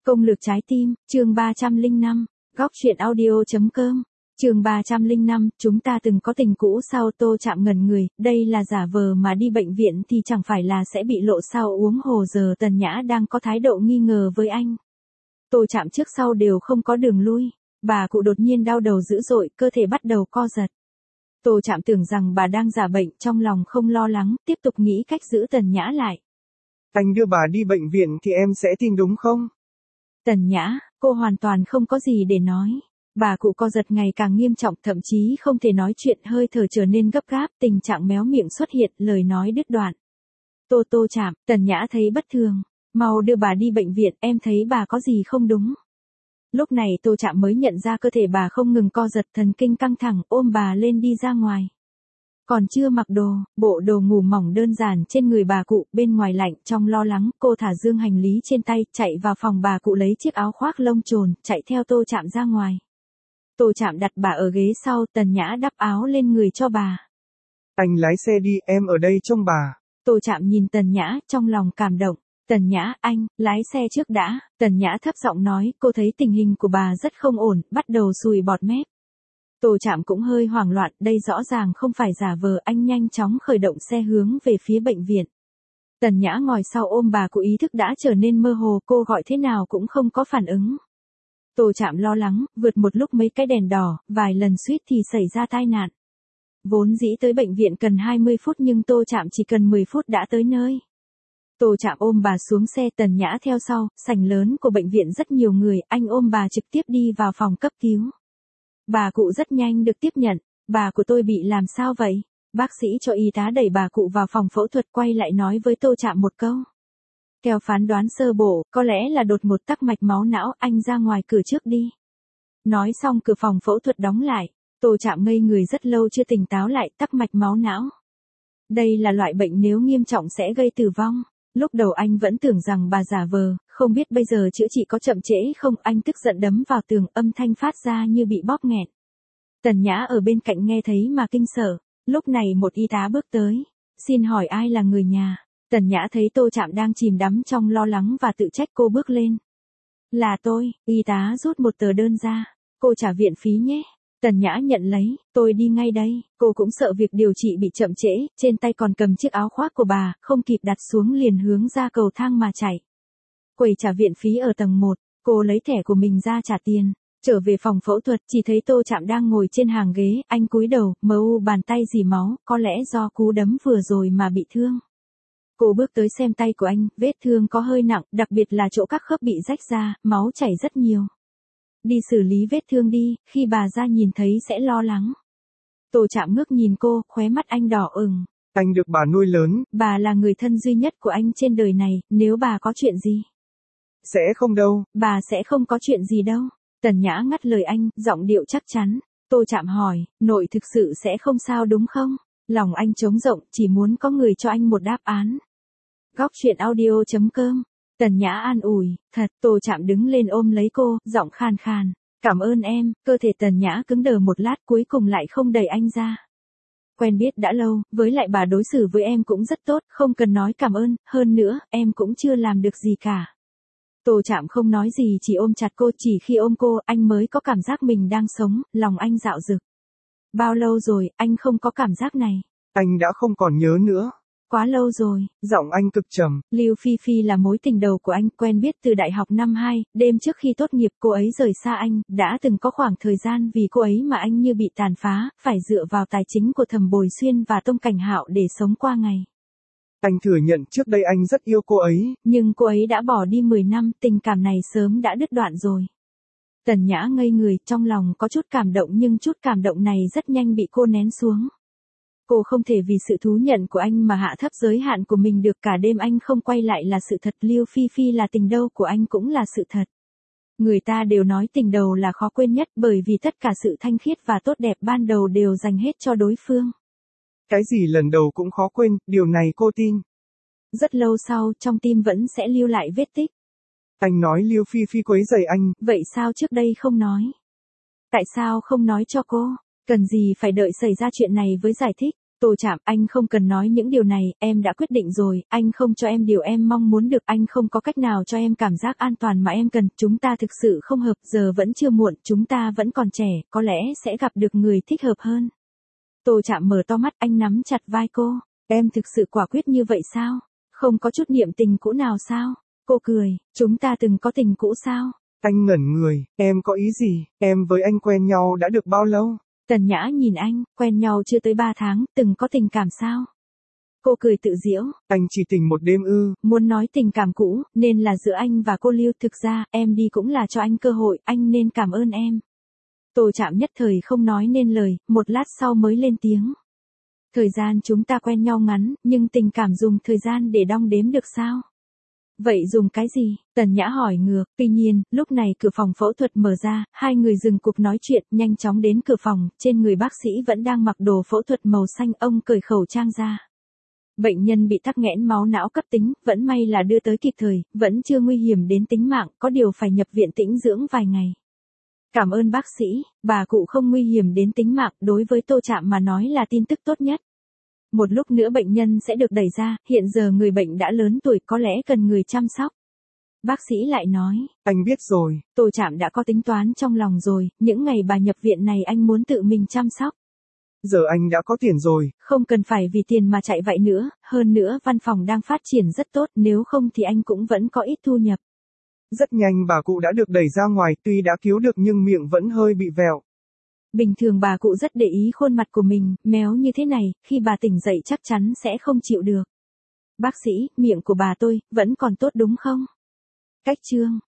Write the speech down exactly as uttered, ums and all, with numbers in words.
Công lược trái tim, chương ba trăm lẻ năm, góc truyện audio.com, chương ba trăm lẻ năm, chúng ta từng có tình cũ sao? Tô Trạm ngẩn người, đây là giả vờ mà đi bệnh viện thì chẳng phải là sẽ bị lộ sao? Uống hồ giờ Tần Nhã đang có thái độ nghi ngờ với anh. Tô Trạm trước sau đều không có đường lui, bà cụ đột nhiên đau đầu dữ dội, cơ thể bắt đầu co giật. Tô Trạm tưởng rằng bà đang giả bệnh, trong lòng không lo lắng, tiếp tục nghĩ cách giữ Tần Nhã lại. Anh đưa bà đi bệnh viện thì em sẽ tin đúng không? Tần Nhã, cô hoàn toàn không có gì để nói. Bà cụ co giật ngày càng nghiêm trọng, thậm chí không thể nói chuyện, hơi thở trở nên gấp gáp, tình trạng méo miệng xuất hiện, lời nói đứt đoạn. Tô Tô Trạm, Tần Nhã thấy bất thường. Mau đưa bà đi bệnh viện, em thấy bà có gì không đúng. Lúc này Tô Trạm mới nhận ra cơ thể bà không ngừng co giật, thần kinh căng thẳng, ôm bà lên đi ra ngoài. Còn chưa mặc đồ, bộ đồ ngủ mỏng đơn giản trên người bà cụ, bên ngoài lạnh, trong lo lắng, cô thả dương hành lý trên tay, chạy vào phòng bà cụ lấy chiếc áo khoác lông trồn, chạy theo Tô Trạm ra ngoài. Tô Trạm đặt bà ở ghế sau, Tần Nhã đắp áo lên người cho bà. Anh lái xe đi, em ở đây trông bà. Tô Trạm nhìn Tần Nhã, trong lòng cảm động. Tần Nhã, anh, lái xe trước đã. Tần Nhã thấp giọng nói, cô thấy tình hình của bà rất không ổn, bắt đầu sùi bọt mép. Tô Trạm cũng hơi hoảng loạn, đây rõ ràng không phải giả vờ, anh nhanh chóng khởi động xe hướng về phía bệnh viện. Tần Nhã ngồi sau ôm bà cụ, ý thức đã trở nên mơ hồ, cô gọi thế nào cũng không có phản ứng. Tô Trạm lo lắng, vượt một lúc mấy cái đèn đỏ, vài lần suýt thì xảy ra tai nạn. Vốn dĩ tới bệnh viện cần hai mươi phút nhưng Tô Trạm chỉ cần mười phút đã tới nơi. Tô Trạm ôm bà xuống xe, Tần Nhã theo sau, sảnh lớn của bệnh viện rất nhiều người, anh ôm bà trực tiếp đi vào phòng cấp cứu. Bà cụ rất nhanh được tiếp nhận, bà của tôi bị làm sao vậy? Bác sĩ cho y tá đẩy bà cụ vào phòng phẫu thuật, quay lại nói với Tô Trạm một câu. Theo phán đoán sơ bộ, có lẽ là đột ngột tắc mạch máu não, anh ra ngoài cửa trước đi. Nói xong cửa phòng phẫu thuật đóng lại, Tô Trạm ngây người rất lâu chưa tỉnh táo lại, tắc mạch máu não. Đây là loại bệnh nếu nghiêm trọng sẽ gây tử vong. Lúc đầu anh vẫn tưởng rằng bà giả vờ, không biết bây giờ chữa trị có chậm trễ không, anh tức giận đấm vào tường, âm thanh phát ra như bị bóp nghẹt. Tần Nhã ở bên cạnh nghe thấy mà kinh sợ, lúc này một y tá bước tới. Xin hỏi ai là người nhà? Tần Nhã thấy Tô Trạm đang chìm đắm trong lo lắng và tự trách, cô bước lên. Là tôi, y tá rút một tờ đơn ra. Cô trả viện phí nhé. Tần Nhã nhận lấy, tôi đi ngay đây, cô cũng sợ việc điều trị bị chậm trễ, trên tay còn cầm chiếc áo khoác của bà, không kịp đặt xuống liền hướng ra cầu thang mà chạy. Quầy trả viện phí ở tầng một, cô lấy thẻ của mình ra trả tiền, trở về phòng phẫu thuật, chỉ thấy Tô Trạm đang ngồi trên hàng ghế, anh cúi đầu, mờ u bàn tay dì máu, có lẽ do cú đấm vừa rồi mà bị thương. Cô bước tới xem tay của anh, vết thương có hơi nặng, đặc biệt là chỗ các khớp bị rách ra, máu chảy rất nhiều. Đi xử lý vết thương đi, khi bà ra nhìn thấy sẽ lo lắng. Tô Trạm ngước nhìn cô, khóe mắt anh đỏ ửng. Anh được bà nuôi lớn. Bà là người thân duy nhất của anh trên đời này, nếu bà có chuyện gì? Sẽ không đâu. Bà sẽ không có chuyện gì đâu. Tần Nhã ngắt lời anh, giọng điệu chắc chắn. Tô Trạm hỏi, nội thực sự sẽ không sao đúng không? Lòng anh trống rộng, chỉ muốn có người cho anh một đáp án. Góc truyện audio.com. Tần Nhã an ủi, thật. Tô Trạm đứng lên ôm lấy cô, giọng khan khan. Cảm ơn em. Cơ thể Tần Nhã cứng đờ một lát, cuối cùng lại không đẩy anh ra. Quen biết đã lâu, với lại bà đối xử với em cũng rất tốt, không cần nói cảm ơn, hơn nữa, em cũng chưa làm được gì cả. Tô Trạm không nói gì, chỉ ôm chặt cô, chỉ khi ôm cô, anh mới có cảm giác mình đang sống, lòng anh dạo dực. Bao lâu rồi, anh không có cảm giác này? Anh đã không còn nhớ nữa. Quá lâu rồi. Giọng anh cực trầm. Lưu Phi Phi là mối tình đầu của anh, quen biết từ đại học năm hai, đêm trước khi tốt nghiệp cô ấy rời xa anh, đã từng có khoảng thời gian vì cô ấy mà anh như bị tàn phá, phải dựa vào tài chính của Thẩm Bồi Xuyên và Tông Cảnh Hạo để sống qua ngày. Anh thừa nhận trước đây anh rất yêu cô ấy. Nhưng cô ấy đã bỏ đi mười năm, tình cảm này sớm đã đứt đoạn rồi. Tần Nhã ngây người, trong lòng có chút cảm động nhưng chút cảm động này rất nhanh bị cô nén xuống. Cô không thể vì sự thú nhận của anh mà hạ thấp giới hạn của mình được, cả đêm anh không quay lại là sự thật, Lưu Phi Phi là tình đầu của anh cũng là sự thật. Người ta đều nói tình đầu là khó quên nhất bởi vì tất cả sự thanh khiết và tốt đẹp ban đầu đều dành hết cho đối phương. Cái gì lần đầu cũng khó quên, điều này cô tin. Rất lâu sau, trong tim vẫn sẽ lưu lại vết tích. Anh nói Lưu Phi Phi quấy rầy anh. Vậy sao trước đây không nói? Tại sao không nói cho cô? Cần gì phải đợi xảy ra chuyện này với giải thích? Tô Trạm, anh không cần nói những điều này, em đã quyết định rồi, anh không cho em điều em mong muốn được, anh không có cách nào cho em cảm giác an toàn mà em cần, chúng ta thực sự không hợp, giờ vẫn chưa muộn, chúng ta vẫn còn trẻ, có lẽ sẽ gặp được người thích hợp hơn. Tô Trạm mở to mắt, anh nắm chặt vai cô, em thực sự quả quyết như vậy sao? Không có chút niệm tình cũ nào sao? Cô cười, chúng ta từng có tình cũ sao? Anh ngẩn người, em có ý gì, em với anh quen nhau đã được bao lâu? Tần Nhã nhìn anh, quen nhau chưa tới ba tháng, từng có tình cảm sao? Cô cười tự giễu. Anh chỉ tình một đêm ư. Muốn nói tình cảm cũ, nên là giữa anh và cô Lưu, thực ra, em đi cũng là cho anh cơ hội, anh nên cảm ơn em. Tô Trạm nhất thời không nói nên lời, một lát sau mới lên tiếng. Thời gian chúng ta quen nhau ngắn, nhưng tình cảm dùng thời gian để đong đếm được sao? Vậy dùng cái gì? Tần Nhã hỏi ngược, tuy nhiên, lúc này cửa phòng phẫu thuật mở ra, hai người dừng cuộc nói chuyện, nhanh chóng đến cửa phòng, trên người bác sĩ vẫn đang mặc đồ phẫu thuật màu xanh, ông cởi khẩu trang ra. Bệnh nhân bị tắc nghẽn máu não cấp tính, vẫn may là đưa tới kịp thời, vẫn chưa nguy hiểm đến tính mạng, có điều phải nhập viện tĩnh dưỡng vài ngày. Cảm ơn bác sĩ, bà cụ không nguy hiểm đến tính mạng, đối với Tô Trạm mà nói là tin tức tốt nhất. Một lúc nữa bệnh nhân sẽ được đẩy ra, hiện giờ người bệnh đã lớn tuổi, có lẽ cần người chăm sóc. Bác sĩ lại nói, anh biết rồi. Tô Trạm đã có tính toán trong lòng rồi, những ngày bà nhập viện này anh muốn tự mình chăm sóc. Giờ anh đã có tiền rồi. Không cần phải vì tiền mà chạy vậy nữa, hơn nữa văn phòng đang phát triển rất tốt, nếu không thì anh cũng vẫn có ít thu nhập. Rất nhanh bà cụ đã được đẩy ra ngoài, tuy đã cứu được nhưng miệng vẫn hơi bị vẹo. Bình thường bà cụ rất để ý khuôn mặt của mình, méo như thế này, khi bà tỉnh dậy chắc chắn sẽ không chịu được. Bác sĩ, miệng của bà tôi, vẫn còn tốt đúng không? Cách chương